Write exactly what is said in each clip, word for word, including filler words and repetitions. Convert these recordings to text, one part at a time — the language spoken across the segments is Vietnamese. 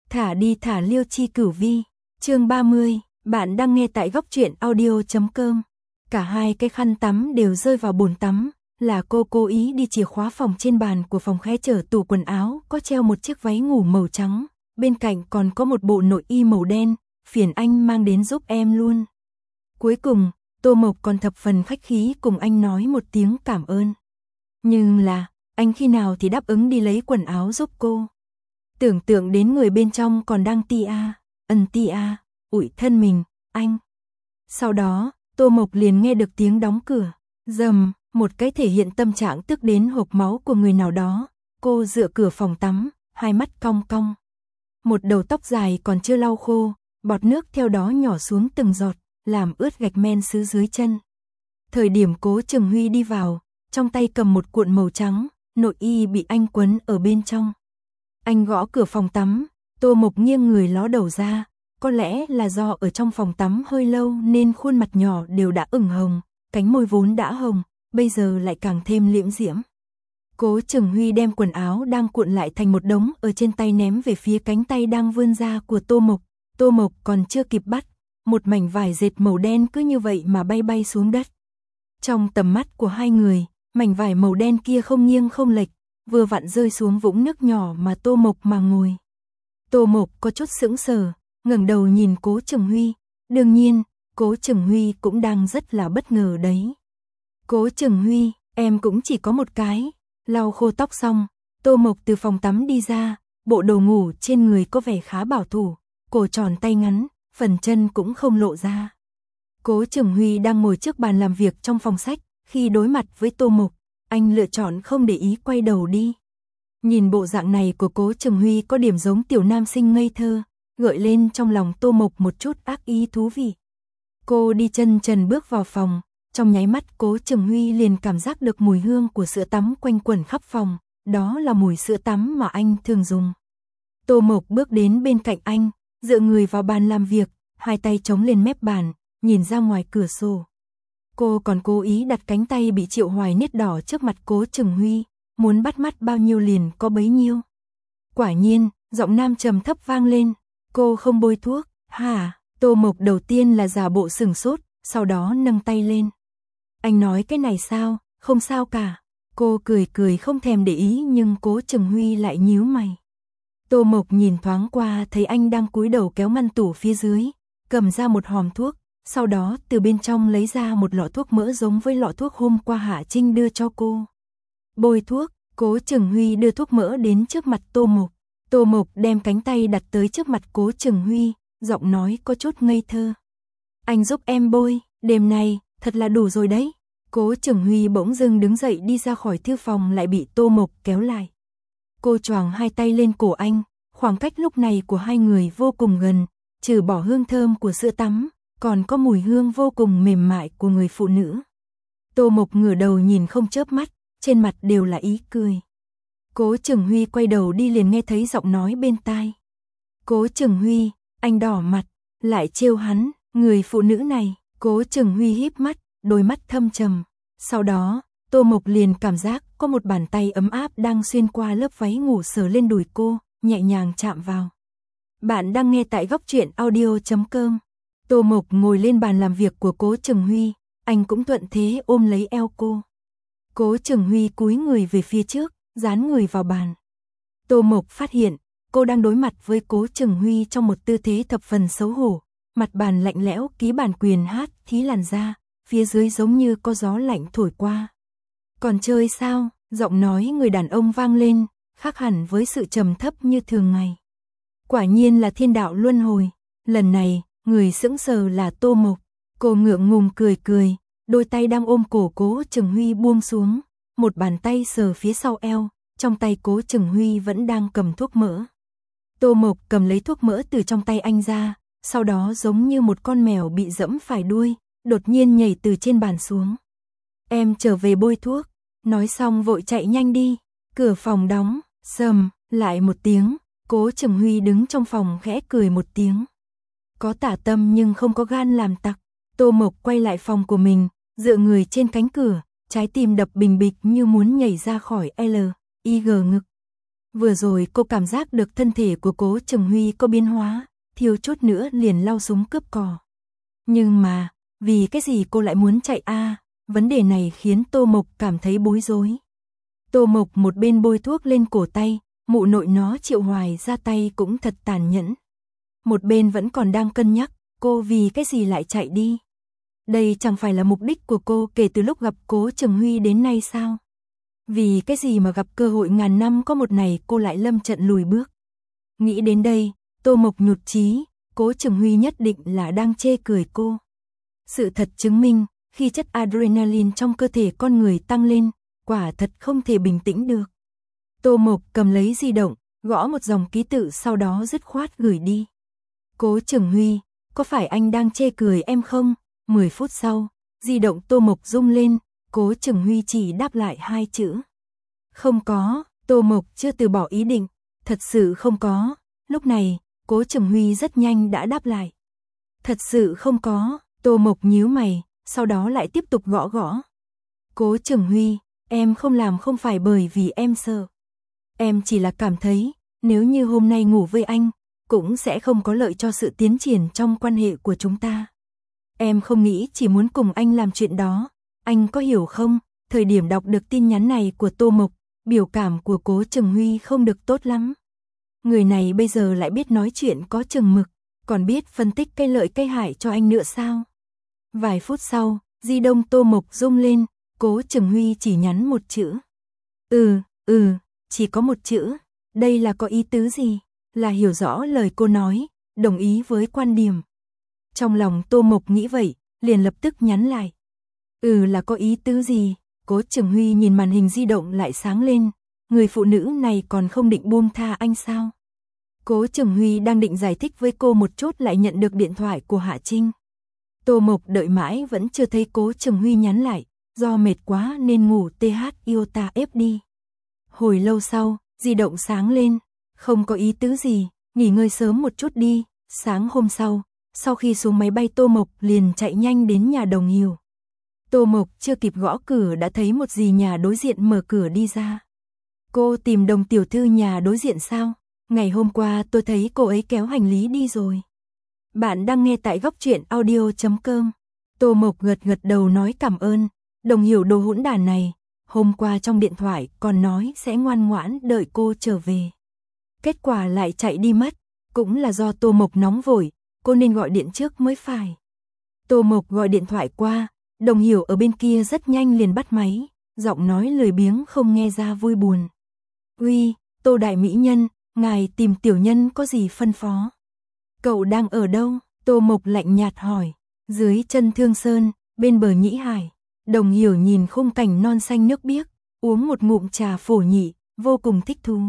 Thả đi thả Liêu Chi Cửu Vi, chương ba mươi, bạn đang nghe tại góc truyện audio chấm com. Cả hai cái khăn tắm đều rơi vào bồn tắm, là cô cố ý đi chìa khóa phòng trên bàn của phòng khẽ chở tủ quần áo, có treo một chiếc váy ngủ màu trắng, bên cạnh còn có một bộ nội y màu đen, phiền anh mang đến giúp em luôn. Cuối cùng, Tô Mộc còn thập phần khách khí cùng anh nói một tiếng cảm ơn. Nhưng là, anh khi nào thì đáp ứng đi lấy quần áo giúp cô. Tưởng tượng đến người bên trong còn đang ti a, ân ti a, ủi thân mình, anh. Sau đó, Tô Mộc liền nghe được tiếng đóng cửa, rầm, một cái thể hiện tâm trạng tức đến hộc máu của người nào đó. Cô dựa cửa phòng tắm, hai mắt cong cong. Một đầu tóc dài còn chưa lau khô, bọt nước theo đó nhỏ xuống từng giọt, làm ướt gạch men sứ dưới chân. Thời điểm Cố Trường Huy đi vào, trong tay cầm một cuộn màu trắng, nội y bị anh quấn ở bên trong. Anh gõ cửa phòng tắm, Tô Mộc nghiêng người ló đầu ra, có lẽ là do ở trong phòng tắm hơi lâu nên khuôn mặt nhỏ đều đã ửng hồng, cánh môi vốn đã hồng, bây giờ lại càng thêm liễm diễm. Cố Trường Huy đem quần áo đang cuộn lại thành một đống ở trên tay ném về phía cánh tay đang vươn ra của Tô Mộc. Tô Mộc còn chưa kịp bắt, một mảnh vải dệt màu đen cứ như vậy mà bay bay xuống đất. Trong tầm mắt của hai người, mảnh vải màu đen kia không nghiêng không lệch, vừa vặn rơi xuống vũng nước nhỏ mà Tô Mộc mà ngồi. Tô Mộc có chút sững sờ, ngẩng đầu nhìn Cố Trường Huy, đương nhiên, Cố Trường Huy cũng đang rất là bất ngờ đấy. Cố Trường Huy, em cũng chỉ có một cái. Lau khô tóc xong, Tô Mộc từ phòng tắm đi ra, bộ đồ ngủ trên người có vẻ khá bảo thủ, cổ tròn tay ngắn, phần chân cũng không lộ ra. Cố Trường Huy đang ngồi trước bàn làm việc trong phòng sách, khi đối mặt với Tô Mộc, anh lựa chọn không để ý quay đầu đi. Nhìn bộ dạng này của Cố Trường Huy có điểm giống tiểu nam sinh ngây thơ, gợi lên trong lòng Tô Mộc một chút ác ý thú vị. Cô đi chân trần bước vào phòng, trong nháy mắt Cố Trường Huy liền cảm giác được mùi hương của sữa tắm quanh quẩn khắp phòng, đó là mùi sữa tắm mà anh thường dùng. Tô Mộc bước đến bên cạnh anh, dựa người vào bàn làm việc, hai tay chống lên mép bàn, nhìn ra ngoài cửa sổ. Cô còn cố ý đặt cánh tay bị Triệu Hoài nết đỏ trước mặt Cố Trường Huy, muốn bắt mắt bao nhiêu liền có bấy nhiêu. Quả nhiên, giọng nam trầm thấp vang lên, cô không bôi thuốc, hả? Tô Mộc đầu tiên là giả bộ sửng sốt, sau đó nâng tay lên. Anh nói cái này sao, không sao cả. Cô cười cười không thèm để ý nhưng Cố Trường Huy lại nhíu mày. Tô Mộc nhìn thoáng qua thấy anh đang cúi đầu kéo ngăn tủ phía dưới, cầm ra một hòm thuốc, sau đó từ bên trong lấy ra một lọ thuốc mỡ giống với lọ thuốc hôm qua Hạ Trinh đưa cho cô. Bôi thuốc, Cố Trường Huy đưa thuốc mỡ đến trước mặt Tô Mộc. Tô Mộc đem cánh tay đặt tới trước mặt Cố Trường Huy, giọng nói có chút ngây thơ. Anh giúp em bôi, đêm nay, thật là đủ rồi đấy. Cố Trường Huy bỗng dưng đứng dậy đi ra khỏi thư phòng lại bị Tô Mộc kéo lại. Cô choàng hai tay lên cổ anh, khoảng cách lúc này của hai người vô cùng gần, trừ bỏ hương thơm của sữa tắm, còn có mùi hương vô cùng mềm mại của người phụ nữ. Tô Mộc ngửa đầu nhìn không chớp mắt, trên mặt đều là ý cười. Cố Trường Huy quay đầu đi liền nghe thấy giọng nói bên tai. Cố Trường Huy, anh đỏ mặt, lại trêu hắn, người phụ nữ này. Cố Trường Huy híp mắt, đôi mắt thâm trầm. Sau đó, Tô Mộc liền cảm giác có một bàn tay ấm áp đang xuyên qua lớp váy ngủ sờ lên đùi cô, nhẹ nhàng chạm vào. Bạn đang nghe tại góc truyện audio chấm com. Tô Mộc ngồi lên bàn làm việc của Cố Trường Huy, anh cũng thuận thế ôm lấy eo cô. Cố Trường Huy cúi người về phía trước, dán người vào bàn. Tô Mộc phát hiện, cô đang đối mặt với Cố Trường Huy trong một tư thế thập phần xấu hổ. Mặt bàn lạnh lẽo ký bản quyền hát thí làn da, phía dưới giống như có gió lạnh thổi qua. Còn chơi sao? Giọng nói người đàn ông vang lên, khác hẳn với sự trầm thấp như thường ngày. Quả nhiên là thiên đạo luân hồi. Lần này, người sững sờ là Tô Mộc. Cô ngượng ngùng cười cười, đôi tay đang ôm cổ Cố Trường Huy buông xuống, một bàn tay sờ phía sau eo, trong tay Cố Trường Huy vẫn đang cầm thuốc mỡ. Tô Mộc cầm lấy thuốc mỡ từ trong tay anh ra, sau đó giống như một con mèo bị dẫm phải đuôi, đột nhiên nhảy từ trên bàn xuống. Em trở về bôi thuốc, nói xong vội chạy nhanh đi, cửa phòng đóng, sầm, lại một tiếng, Cố Trường Huy đứng trong phòng khẽ cười một tiếng. Có tả tâm nhưng không có gan làm tặc. Tô Mộc quay lại phòng của mình, dựa người trên cánh cửa, trái tim đập bình bịch như muốn nhảy ra khỏi L, I G ngực. Vừa rồi cô cảm giác được thân thể của Cố Trừng Huy có biến hóa, thiếu chút nữa liền lao súng cướp cò. Nhưng mà, vì cái gì cô lại muốn chạy a? À, vấn đề này khiến Tô Mộc cảm thấy bối rối. Tô Mộc một bên bôi thuốc lên cổ tay, mụ nội nó Triệu Hoài ra tay cũng thật tàn nhẫn. Một bên vẫn còn đang cân nhắc, cô vì cái gì lại chạy đi. Đây chẳng phải là mục đích của cô kể từ lúc gặp Cố Trừng Huy đến nay sao? Vì cái gì mà gặp cơ hội ngàn năm có một này cô lại lâm trận lùi bước. Nghĩ đến đây, Tô Mộc nhụt chí, Cố Trừng Huy nhất định là đang chê cười cô. Sự thật chứng minh, khi chất adrenaline trong cơ thể con người tăng lên, quả thật không thể bình tĩnh được. Tô Mộc cầm lấy di động, gõ một dòng ký tự sau đó dứt khoát gửi đi. Cố Trừng Huy, có phải anh đang chê cười em không? mười phút sau, di động Tô Mộc rung lên, Cố Trừng Huy chỉ đáp lại hai chữ. Không có, Tô Mộc chưa từ bỏ ý định, thật sự không có. Lúc này, Cố Trừng Huy rất nhanh đã đáp lại. Thật sự không có, Tô Mộc nhíu mày, sau đó lại tiếp tục gõ gõ. Cố Trừng Huy, em không làm không phải bởi vì em sợ. Em chỉ là cảm thấy, nếu như hôm nay ngủ với anh, cũng sẽ không có lợi cho sự tiến triển trong quan hệ của chúng ta. Em không nghĩ chỉ muốn cùng anh làm chuyện đó, anh có hiểu không? Thời điểm đọc được tin nhắn này của Tô Mộc, biểu cảm của Cố Trừng Huy không được tốt lắm. Người này bây giờ lại biết nói chuyện có chừng mực, còn biết phân tích cái lợi cái hại cho anh nữa sao? Vài phút sau, di động Tô Mộc rung lên, Cố Trừng Huy chỉ nhắn một chữ. Ừ, ừ, chỉ có một chữ. Đây là có ý tứ gì? Là hiểu rõ lời cô nói, đồng ý với quan điểm. Trong lòng Tô Mộc nghĩ vậy, liền lập tức nhắn lại. Ừ là có ý tứ gì? Cố Trừng Huy nhìn màn hình di động lại sáng lên. Người phụ nữ này còn không định buông tha anh sao? Cố Trừng Huy đang định giải thích với cô một chút lại nhận được điện thoại của Hạ Trinh. Tô Mộc đợi mãi vẫn chưa thấy Cố Trừng Huy nhắn lại, do mệt quá nên ngủ tê hát iota ép đi. Hồi lâu sau, di động sáng lên, không có ý tứ gì, nghỉ ngơi sớm một chút đi. Sáng hôm sau, sau khi xuống máy bay Tô Mộc liền chạy nhanh đến nhà Đồng Hiểu. Tô Mộc chưa kịp gõ cửa đã thấy một dì nhà đối diện mở cửa đi ra. Cô tìm Đồng tiểu thư nhà đối diện sao? Ngày hôm qua tôi thấy cô ấy kéo hành lý đi rồi. Bạn đang nghe tại góc truyện audio chấm com. Tô Mộc gật gật đầu nói cảm ơn. Đồng Hiểu đồ hỗn đản này, hôm qua trong điện thoại còn nói sẽ ngoan ngoãn đợi cô trở về. Kết quả lại chạy đi mất, cũng là do Tô Mộc nóng vội, cô nên gọi điện trước mới phải. Tô Mộc gọi điện thoại qua, Đồng Hiểu ở bên kia rất nhanh liền bắt máy, giọng nói lười biếng không nghe ra vui buồn. Uy, Tô đại mỹ nhân, ngài tìm tiểu nhân có gì phân phó? Cậu đang ở đâu? Tô Mộc lạnh nhạt hỏi. Dưới chân Thương Sơn, bên bờ Nhĩ Hải. Đồng Hiểu nhìn khung cảnh non xanh nước biếc, uống một ngụm trà phổ nhị, vô cùng thích thú.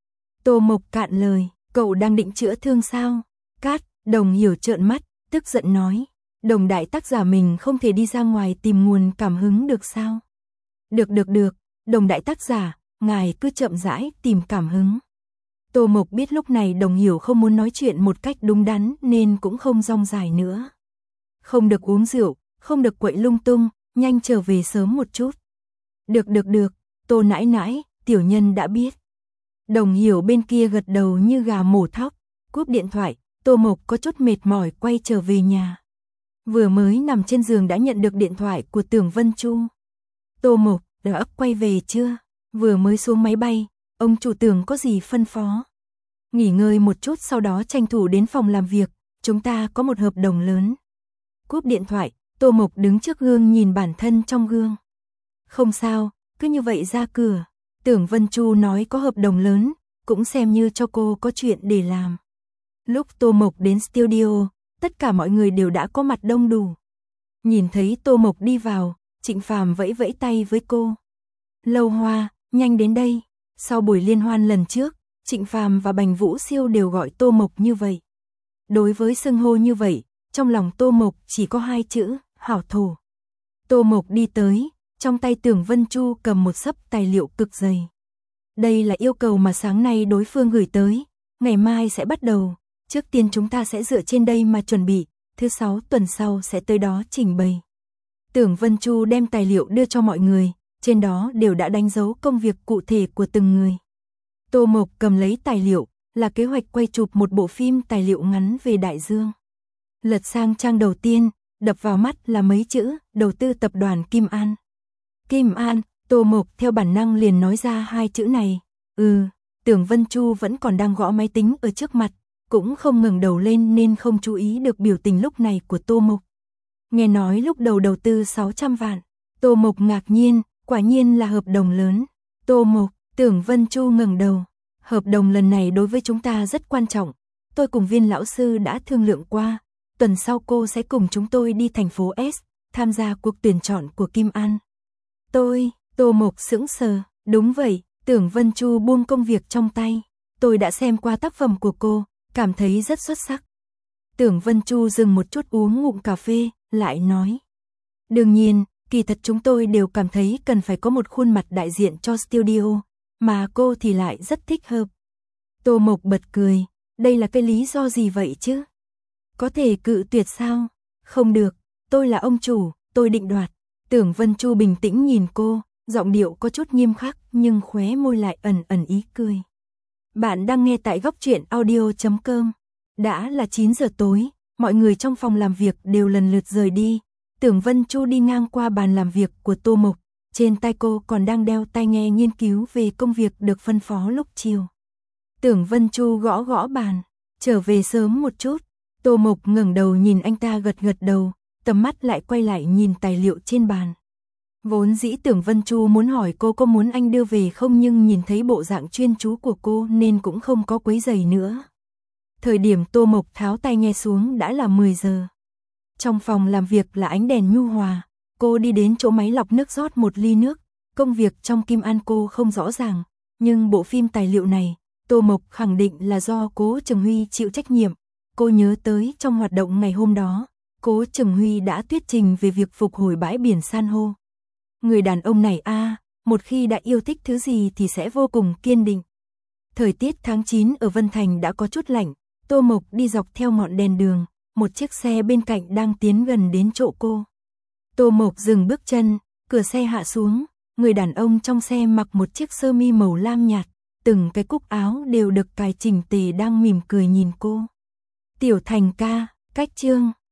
Tô Mộc cạn lời, cậu đang định chữa thương sao? Cát, Đồng Hiểu trợn mắt, tức giận nói. Đồng đại tác giả mình không thể đi ra ngoài tìm nguồn cảm hứng được sao? Được được được, Đồng đại tác giả, ngài cứ chậm rãi tìm cảm hứng. Tô Mộc biết lúc này Đồng Hiểu không muốn nói chuyện một cách đúng đắn nên cũng không rong dài nữa. Không được uống rượu, không được quậy lung tung, nhanh trở về sớm một chút. Được được được, Tô nãi nãi, tiểu nhân đã biết. Đồng Hiểu bên kia gật đầu như gà mổ thóc, cúp điện thoại, Tô Mộc có chút mệt mỏi quay trở về nhà. Vừa mới nằm trên giường đã nhận được điện thoại của Tưởng Vân Chu. Tô Mộc, đã quay về chưa? Vừa mới xuống máy bay, ông chủ Tưởng có gì phân phó? Nghỉ ngơi một chút sau đó tranh thủ đến phòng làm việc, chúng ta có một hợp đồng lớn. Cúp điện thoại, Tô Mộc đứng trước gương nhìn bản thân trong gương. Không sao, cứ như vậy ra cửa. Tưởng Vân Chu nói có hợp đồng lớn, cũng xem như cho cô có chuyện để làm. Lúc Tô Mộc đến studio, tất cả mọi người đều đã có mặt đông đủ. Nhìn thấy Tô Mộc đi vào, Trịnh Phàm vẫy vẫy tay với cô. Lâu Hoa, nhanh đến đây. Sau buổi liên hoan lần trước, Trịnh Phàm và Bành Vũ Siêu đều gọi Tô Mộc như vậy. Đối với xưng hô như vậy, trong lòng Tô Mộc chỉ có hai chữ, hảo thổ. Tô Mộc đi tới, trong tay Tưởng Vân Chu cầm một xấp tài liệu cực dày. Đây là yêu cầu mà sáng nay đối phương gửi tới, ngày mai sẽ bắt đầu. Trước tiên chúng ta sẽ dựa trên đây mà chuẩn bị, thứ sáu tuần sau sẽ tới đó trình bày. Tưởng Vân Chu đem tài liệu đưa cho mọi người, trên đó đều đã đánh dấu công việc cụ thể của từng người. Tô Mộc cầm lấy tài liệu, là kế hoạch quay chụp một bộ phim tài liệu ngắn về đại dương. Lật sang trang đầu tiên, đập vào mắt là mấy chữ, đầu tư tập đoàn Kim An. Kim An, Tô Mộc theo bản năng liền nói ra hai chữ này. Ừ, Tưởng Vân Chu vẫn còn đang gõ máy tính ở trước mặt, cũng không ngẩng đầu lên nên không chú ý được biểu tình lúc này của Tô Mộc. Nghe nói lúc đầu đầu tư sáu trăm vạn, Tô Mộc ngạc nhiên, quả nhiên là hợp đồng lớn. Tô Mộc, Tưởng Vân Chu ngẩng đầu. Hợp đồng lần này đối với chúng ta rất quan trọng. Tôi cùng Viên lão sư đã thương lượng qua. Tuần sau cô sẽ cùng chúng tôi đi thành phố S, tham gia cuộc tuyển chọn của Kim An. Tôi, Tô Mộc sững sờ, đúng vậy, Tưởng Vân Chu buông công việc trong tay. Tôi đã xem qua tác phẩm của cô, cảm thấy rất xuất sắc. Tưởng Vân Chu dừng một chút uống ngụm cà phê, lại nói. Đương nhiên, kỳ thật chúng tôi đều cảm thấy cần phải có một khuôn mặt đại diện cho studio, mà cô thì lại rất thích hợp. Tô Mộc bật cười, đây là cái lý do gì vậy chứ? Có thể cự tuyệt sao? Không được, tôi là ông chủ, tôi định đoạt. Tưởng Vân Chu bình tĩnh nhìn cô, giọng điệu có chút nghiêm khắc nhưng khóe môi lại ẩn ẩn ý cười. Bạn đang nghe tại góc truyện audio chấm com. Đã là chín giờ tối, mọi người trong phòng làm việc đều lần lượt rời đi. Tưởng Vân Chu đi ngang qua bàn làm việc của Tô Mộc, trên tay cô còn đang đeo tai nghe nghiên cứu về công việc được phân phó lúc chiều. Tưởng Vân Chu gõ gõ bàn, trở về sớm một chút. Tô Mộc ngẩng đầu nhìn anh ta gật gật đầu, tầm mắt lại quay lại nhìn tài liệu trên bàn. Vốn dĩ Tưởng Vân Chu muốn hỏi cô có muốn anh đưa về không, nhưng nhìn thấy bộ dạng chuyên chú của cô nên cũng không có quấy rầy nữa. Thời điểm Tô Mộc tháo tai nghe xuống đã là mười giờ. Trong phòng làm việc là ánh đèn nhu hòa, cô đi đến chỗ máy lọc nước rót một ly nước. Công việc trong Kim An cô không rõ ràng, nhưng bộ phim tài liệu này, Tô Mộc khẳng định là do Cố Trừng Huy chịu trách nhiệm. Cô nhớ tới trong hoạt động ngày hôm đó, Cố Trừng Huy đã thuyết trình về việc phục hồi bãi biển san hô. Người đàn ông này a, à, một khi đã yêu thích thứ gì thì sẽ vô cùng kiên định. Thời tiết tháng chín ở Vân Thành đã có chút lạnh, Tô Mộc đi dọc theo ngọn đèn đường, một chiếc xe bên cạnh đang tiến gần đến chỗ cô. Tô Mộc dừng bước chân, cửa xe hạ xuống, người đàn ông trong xe mặc một chiếc sơ mi màu lam nhạt, từng cái cúc áo đều được cài chỉnh tề đang mỉm cười nhìn cô. Tiểu Thành ca, cách chương